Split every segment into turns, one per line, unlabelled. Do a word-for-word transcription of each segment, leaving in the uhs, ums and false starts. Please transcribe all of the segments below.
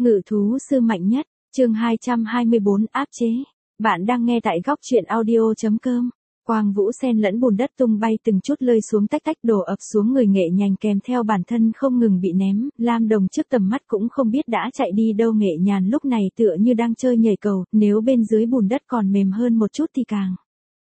Ngự thú sư mạnh nhất, chương hai trăm hai mươi bốn áp chế. Bạn đang nghe tại góc truyện audio.com. Quang vũ sen lẫn bùn đất tung bay từng chút rơi xuống tách tách đổ ập xuống người nghệ nhành kèm theo bản thân không ngừng bị ném, Lam Đồng trước tầm mắt cũng không biết đã chạy đi đâu. Nghệ nhàn lúc này tựa như đang chơi nhảy cầu, nếu bên dưới bùn đất còn mềm hơn một chút thì càng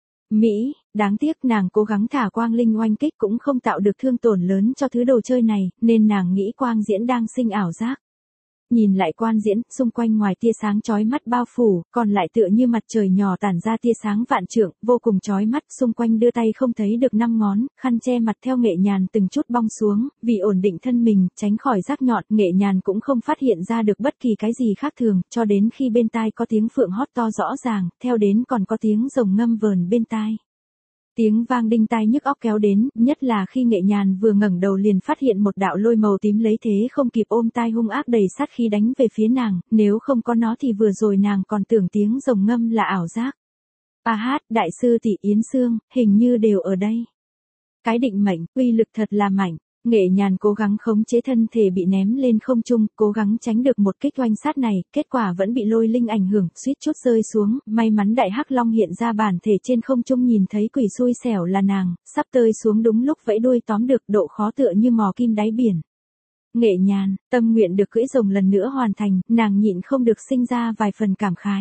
mỹ, đáng tiếc nàng cố gắng thả quang linh oanh kích cũng không tạo được thương tổn lớn cho thứ đồ chơi này, nên nàng nghĩ quang diễn đang sinh ảo giác. Nhìn lại quan diễn, xung quanh ngoài tia sáng chói mắt bao phủ, còn lại tựa như mặt trời nhỏ tản ra tia sáng vạn trượng, vô cùng chói mắt, xung quanh đưa tay không thấy được năm ngón, khăn che mặt theo nghệ nhàn từng chút bong xuống, vì ổn định thân mình, tránh khỏi rác nhọn, nghệ nhàn cũng không phát hiện ra được bất kỳ cái gì khác thường, cho đến khi bên tai có tiếng phượng hót to rõ ràng, theo đến còn có tiếng rồng ngâm vờn bên tai. Tiếng vang đinh tai nhức óc kéo đến, nhất là khi nghệ nhàn vừa ngẩng đầu liền phát hiện một đạo lôi màu tím lấy thế không kịp ôm tai hung ác đầy sát khí đánh về phía nàng, nếu không có nó thì vừa rồi nàng còn tưởng tiếng rồng ngâm là ảo giác. A hát, đại sư tỷ Yến Sương, hình như đều ở đây. Cái định mệnh, uy lực thật là mạnh. Nghệ nhàn cố gắng khống chế thân thể bị ném lên không trung, cố gắng tránh được một kích oanh sát này, kết quả vẫn bị lôi linh ảnh hưởng, suýt chút rơi xuống, may mắn đại hắc long hiện ra bản thể trên không trung nhìn thấy quỷ xui xẻo là nàng, sắp tơi xuống đúng lúc vẫy đuôi tóm được, độ khó tựa như mò kim đáy biển. Nghệ nhàn, tâm nguyện được cưỡi rồng lần nữa hoàn thành, nàng nhịn không được sinh ra vài phần cảm khái.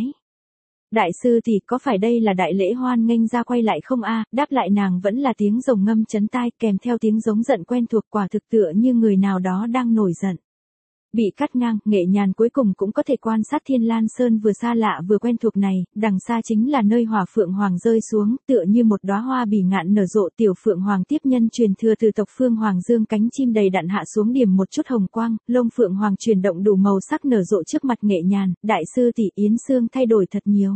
Đại sư thì có phải đây là đại lễ hoan nghênh ra quay lại không a? Đáp lại nàng vẫn là tiếng rồng ngâm chấn tai kèm theo tiếng giống giận quen thuộc, quả thực tựa như người nào đó đang nổi giận. Bị cắt ngang, nghệ nhàn cuối cùng cũng có thể quan sát Thiên Lan Sơn vừa xa lạ vừa quen thuộc này, đằng xa chính là nơi hỏa phượng hoàng rơi xuống, tựa như một đóa hoa bỉ ngạn nở rộ. Tiểu phượng hoàng tiếp nhân truyền thừa từ tộc Phương Hoàng Dương, cánh chim đầy đặn hạ xuống điểm một chút hồng quang, lông phượng hoàng chuyển động đủ màu sắc nở rộ trước mặt nghệ nhàn, đại sư tỷ Yến Sương thay đổi thật nhiều.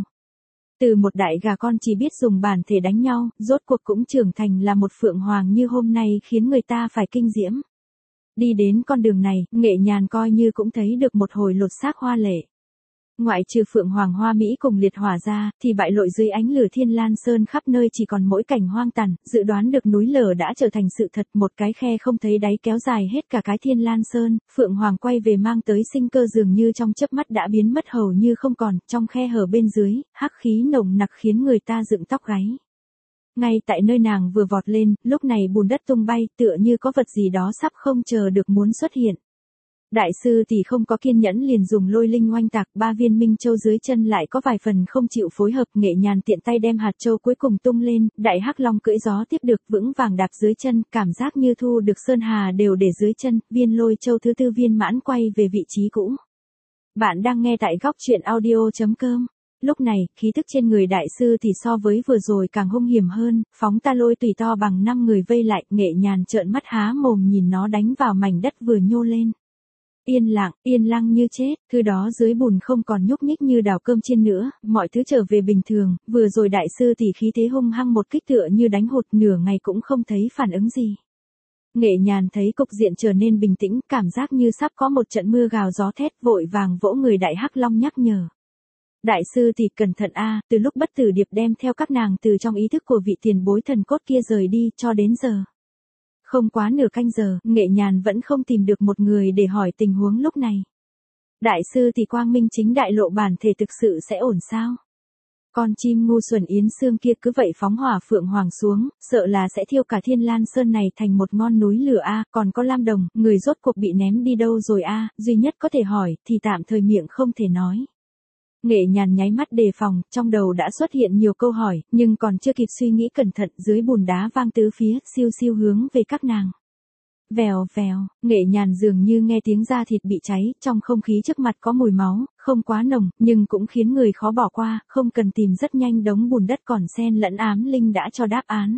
Từ một đại gà con chỉ biết dùng bản thể đánh nhau, rốt cuộc cũng trưởng thành là một phượng hoàng như hôm nay, khiến người ta phải kinh diễm. Đi đến con đường này, nghệ nhàn coi như cũng thấy được một hồi lột xác hoa lệ. Ngoại trừ phượng hoàng hoa mỹ cùng liệt hỏa ra, thì bại lộ dưới ánh lửa Thiên Lan Sơn khắp nơi chỉ còn mỗi cảnh hoang tàn, dự đoán được núi lở đã trở thành sự thật, một cái khe không thấy đáy kéo dài hết cả cái Thiên Lan Sơn, phượng hoàng quay về mang tới sinh cơ dường như trong chớp mắt đã biến mất hầu như không còn, trong khe hở bên dưới, hắc khí nồng nặc khiến người ta dựng tóc gáy. Ngay tại nơi nàng vừa vọt lên, lúc này bùn đất tung bay, tựa như có vật gì đó sắp không chờ được muốn xuất hiện. Đại sư thì không có kiên nhẫn liền dùng lôi linh oanh tạc, ba viên minh châu dưới chân lại có vài phần không chịu phối hợp, nghệ nhàn tiện tay đem hạt châu cuối cùng tung lên, đại hắc long cưỡi gió tiếp được, vững vàng đạp dưới chân, cảm giác như thu được sơn hà đều để dưới chân, viên lôi châu thứ tư viên mãn quay về vị trí cũ. Bạn đang nghe tại góc truyện audio.com. Lúc này, khí tức trên người đại sư thì so với vừa rồi càng hung hiểm hơn, phóng ta lôi tùy to bằng năm người vây lại, nghệ nhàn trợn mắt há mồm nhìn nó đánh vào mảnh đất vừa nhô lên. Yên lặng, yên lặng như chết, thứ đó dưới bùn không còn nhúc nhích như đào cơm chiên nữa, mọi thứ trở về bình thường, vừa rồi đại sư thì khí thế hung hăng một kích tựa như đánh hụt, nửa ngày cũng không thấy phản ứng gì. Nghệ nhàn thấy cục diện trở nên bình tĩnh, cảm giác như sắp có một trận mưa gào gió thét, vội vàng vỗ người đại hắc long nhắc nhở. Đại sư thì cẩn thận a, từ lúc bất tử điệp đem theo các nàng từ trong ý thức của vị tiền bối thần cốt kia rời đi, cho đến giờ. Không quá nửa canh giờ, nghệ nhàn vẫn không tìm được một người để hỏi tình huống lúc này. Đại sư thì quang minh chính đại lộ bản thể thực sự sẽ ổn sao? Con chim ngu xuẩn Yến Sương kia cứ vậy phóng hỏa phượng hoàng xuống, sợ là sẽ thiêu cả Thiên Lan Sơn này thành một ngọn núi lửa a, còn có Lam Đồng, người rốt cuộc bị ném đi đâu rồi a, duy nhất có thể hỏi, thì tạm thời miệng không thể nói. Nghệ nhàn nháy mắt đề phòng, trong đầu đã xuất hiện nhiều câu hỏi, nhưng còn chưa kịp suy nghĩ cẩn thận, dưới bùn đá vang tứ phía, siêu siêu hướng về các nàng. Vèo vèo, nghệ nhàn dường như nghe tiếng da thịt bị cháy, trong không khí trước mặt có mùi máu, không quá nồng, nhưng cũng khiến người khó bỏ qua, không cần tìm rất nhanh, đống bùn đất còn xen lẫn ám linh đã cho đáp án.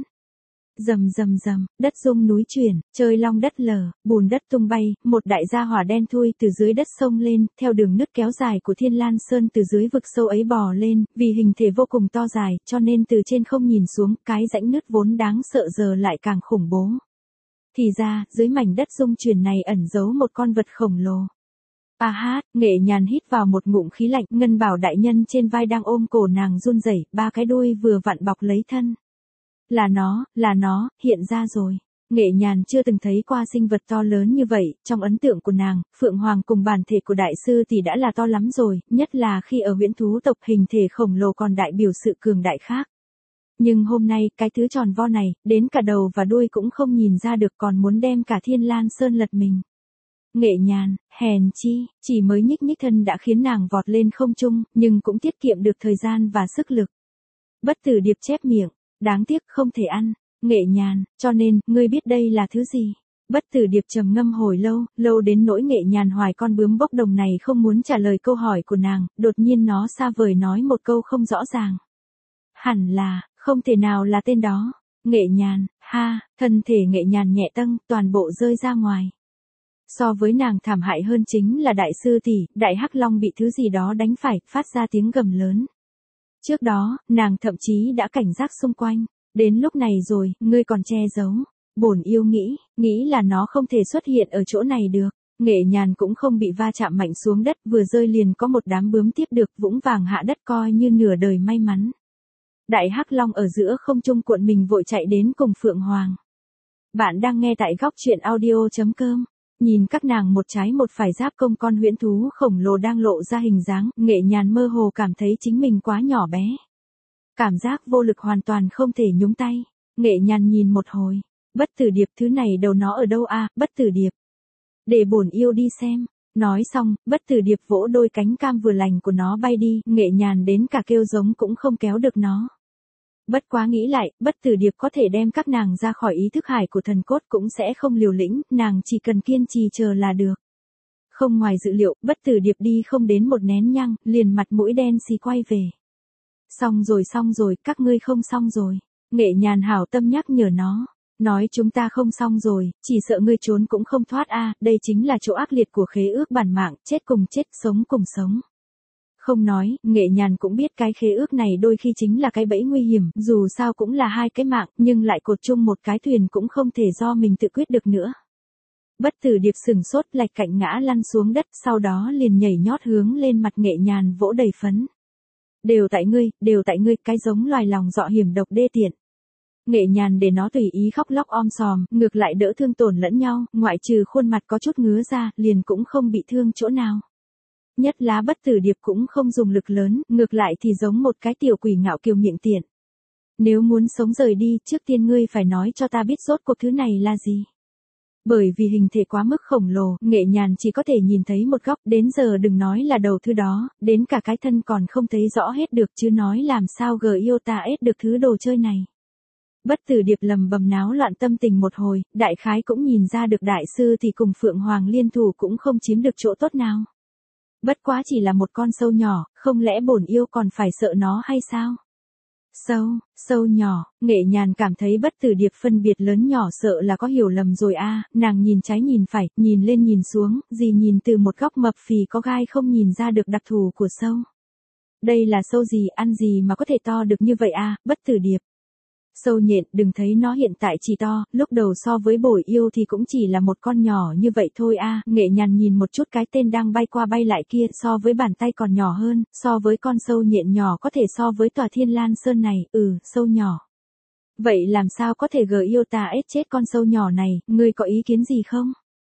Rầm rầm rầm, đất rung núi chuyển, trời long đất lở, bùn đất tung bay, một đại gia hỏa đen thui từ dưới đất sông lên, theo đường nứt kéo dài của Thiên Lan Sơn từ dưới vực sâu ấy bò lên, vì hình thể vô cùng to dài, cho nên từ trên không nhìn xuống, cái rãnh nứt vốn đáng sợ giờ lại càng khủng bố. Thì ra, dưới mảnh đất rung chuyển này ẩn giấu một con vật khổng lồ. A hát, nghệ nhàn hít vào một ngụm khí lạnh, ngân bảo đại nhân trên vai đang ôm cổ nàng run rẩy, ba cái đuôi vừa vặn bọc lấy thân. Là nó, là nó, hiện ra rồi. Nghệ Nhàn chưa từng thấy qua sinh vật to lớn như vậy, trong ấn tượng của nàng, Phượng Hoàng cùng bản thể của đại sư thì đã là to lắm rồi, nhất là khi ở huyễn thú tộc hình thể khổng lồ còn đại biểu sự cường đại khác. Nhưng hôm nay, cái thứ tròn vo này, đến cả đầu và đuôi cũng không nhìn ra được còn muốn đem cả Thiên Lan Sơn lật mình. Nghệ Nhàn, hèn chi, chỉ mới nhích nhích thân đã khiến nàng vọt lên không trung, nhưng cũng tiết kiệm được thời gian và sức lực. Bất Tử Điệp chép miệng, đáng tiếc không thể ăn. Nghệ Nhàn, cho nên, ngươi biết đây là thứ gì? Bất Tử Điệp trầm ngâm hồi lâu, lâu đến nỗi Nghệ Nhàn hoài con bướm bốc đồng này không muốn trả lời câu hỏi của nàng, đột nhiên nó xa vời nói một câu không rõ ràng. Hẳn là, không thể nào là tên đó. Nghệ Nhàn, ha, thân thể Nghệ Nhàn nhẹ tâng, toàn bộ rơi ra ngoài. So với nàng thảm hại hơn chính là đại sư tỷ, đại hắc long bị thứ gì đó đánh phải, phát ra tiếng gầm lớn. Trước đó, nàng thậm chí đã cảnh giác xung quanh. Đến lúc này rồi, ngươi còn che giấu. Bổn yêu nghĩ, nghĩ là nó không thể xuất hiện ở chỗ này được. Nghệ Nhàn cũng không bị va chạm mạnh xuống đất, vừa rơi liền có một đám bướm tiếp được vũng vàng hạ đất coi như nửa đời may mắn. Đại hắc long ở giữa không trung cuộn mình vội chạy đến cùng Phượng Hoàng. Bạn đang nghe tại góc truyện audio.com. Nhìn các nàng một trái một phải giáp công con huyễn thú khổng lồ đang lộ ra hình dáng, Nghệ Nhàn mơ hồ cảm thấy chính mình quá nhỏ bé. Cảm giác vô lực hoàn toàn không thể nhúng tay. Nghệ Nhàn nhìn một hồi. Bất Tử Điệp thứ này đầu nó ở đâu a? Bất Tử Điệp. Để bổn yêu đi xem. Nói xong, Bất Tử Điệp vỗ đôi cánh cam vừa lành của nó bay đi, Nghệ Nhàn đến cả kêu giống cũng không kéo được nó. Bất quá nghĩ lại, Bất Tử Điệp có thể đem các nàng ra khỏi ý thức hải của thần cốt cũng sẽ không liều lĩnh, nàng chỉ cần kiên trì chờ là được. Không ngoài dự liệu, Bất Tử Điệp đi không đến một nén nhăng, liền mặt mũi đen xì quay về. Xong rồi xong rồi, các ngươi không xong rồi. Nghệ Nhàn hảo tâm nhắc nhở nó. Nói chúng ta không xong rồi, chỉ sợ ngươi trốn cũng không thoát a, đây chính là chỗ ác liệt của khế ước bản mạng, chết cùng chết, sống cùng sống. Không nói, Nghệ Nhàn cũng biết cái khế ước này đôi khi chính là cái bẫy nguy hiểm, dù sao cũng là hai cái mạng, nhưng lại cột chung một cái thuyền cũng không thể do mình tự quyết được nữa. Bất Tử Điệp sừng sốt lạch cạnh ngã lăn xuống đất, sau đó liền nhảy nhót hướng lên mặt Nghệ Nhàn vỗ đầy phấn. Đều tại ngươi, đều tại ngươi, cái giống loài lòng dọ hiểm độc đê tiện. Nghệ Nhàn để nó tùy ý khóc lóc om sòm, ngược lại đỡ thương tổn lẫn nhau, ngoại trừ khuôn mặt có chút ngứa ra, liền cũng không bị thương chỗ nào. Nhất lá Bất Tử Điệp cũng không dùng lực lớn, ngược lại thì giống một cái tiểu quỷ ngạo kiều miệng tiện. Nếu muốn sống rời đi, trước tiên ngươi phải nói cho ta biết rốt cuộc thứ này là gì. Bởi vì hình thể quá mức khổng lồ, Nghệ Nhàn chỉ có thể nhìn thấy một góc, đến giờ đừng nói là đầu thứ đó, đến cả cái thân còn không thấy rõ hết được chứ nói làm sao gờ yêu ta ết được thứ đồ chơi này. Bất Tử Điệp lầm bầm náo loạn tâm tình một hồi, đại khái cũng nhìn ra được đại sư thì cùng Phượng Hoàng liên thủ cũng không chiếm được chỗ tốt nào. Bất quá chỉ là một con sâu nhỏ, không lẽ bổn yêu còn phải sợ nó hay sao? Sâu, sâu nhỏ, Nghệ Nhàn cảm thấy Bất Tử Điệp phân biệt lớn nhỏ sợ là có hiểu lầm rồi a, nàng nhìn trái nhìn phải, nhìn lên nhìn xuống, gì nhìn từ một góc mập phì có gai không nhìn ra được đặc thù của sâu. Đây là sâu gì, ăn gì mà có thể to được như vậy a, Bất Tử Điệp. Sâu nhện, đừng thấy nó hiện tại chỉ to, lúc đầu so với bổi yêu thì cũng chỉ là một con nhỏ như vậy thôi a. Nghệ Nhàn nhìn một chút cái tên đang bay qua bay lại kia, so với bàn tay còn nhỏ hơn, so với con sâu nhện nhỏ có thể so với tòa Thiên Lan Sơn này, ừ, sâu nhỏ. Vậy làm sao có thể gờ yêu ta ết chết con sâu nhỏ này, ngươi có ý kiến gì không?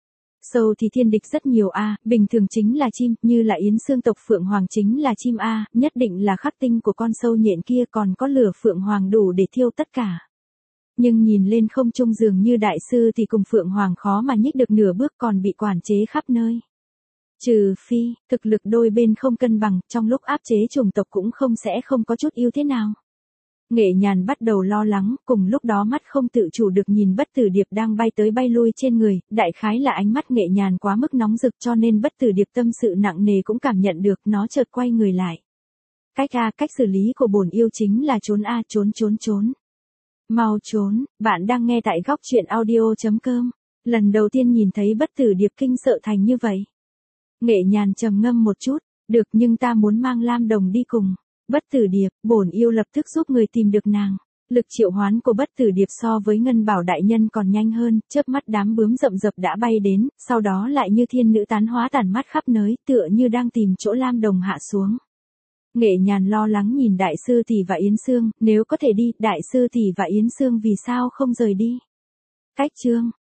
Sâu thì thiên địch rất nhiều a, bình thường chính là chim, như là yến xương tộc Phượng Hoàng chính là chim a, nhất định là khắc tinh của con sâu nhện kia còn có lửa Phượng Hoàng đủ để thiêu tất cả. Nhưng nhìn lên không trung dường như đại sư thì cùng Phượng Hoàng khó mà nhích được nửa bước còn bị quản chế khắp nơi. Trừ phi, thực lực đôi bên không cân bằng, trong lúc áp chế chủng tộc cũng không sẽ không có chút ưu thế nào. Nghệ Nhàn bắt đầu lo lắng, cùng lúc đó mắt không tự chủ được nhìn Bất Tử Điệp đang bay tới bay lui trên người, đại khái là ánh mắt Nghệ Nhàn quá mức nóng rực cho nên Bất Tử Điệp tâm sự nặng nề cũng cảm nhận được, nó chợt quay người lại. Cách a, cách xử lý của bổn yêu chính là trốn a, trốn trốn trốn. Mau trốn, bạn đang nghe tại góc truyện audio.com. Lần đầu tiên nhìn thấy Bất Tử Điệp kinh sợ thành như vậy. Nghệ Nhàn trầm ngâm một chút, được nhưng ta muốn mang Lam Đồng đi cùng. Bất Tử Điệp, bổn yêu lập tức giúp người tìm được nàng. Lực triệu hoán của Bất Tử Điệp so với Ngân Bảo đại nhân còn nhanh hơn, chớp mắt đám bướm rậm rập đã bay đến, sau đó lại như thiên nữ tán hóa tản mắt khắp nơi, tựa như đang tìm chỗ Lam Đồng hạ xuống. Nghệ Nhàn lo lắng nhìn đại sư tỷ và Yến Xương, nếu có thể đi, đại sư tỷ và Yến Xương vì sao không rời đi? Cách chương